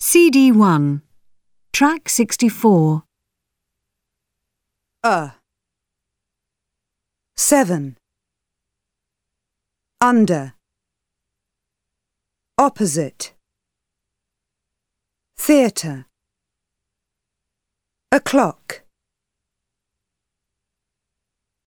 CD1, Track 64. 7. Under. Opposite. Theatre. O'clock.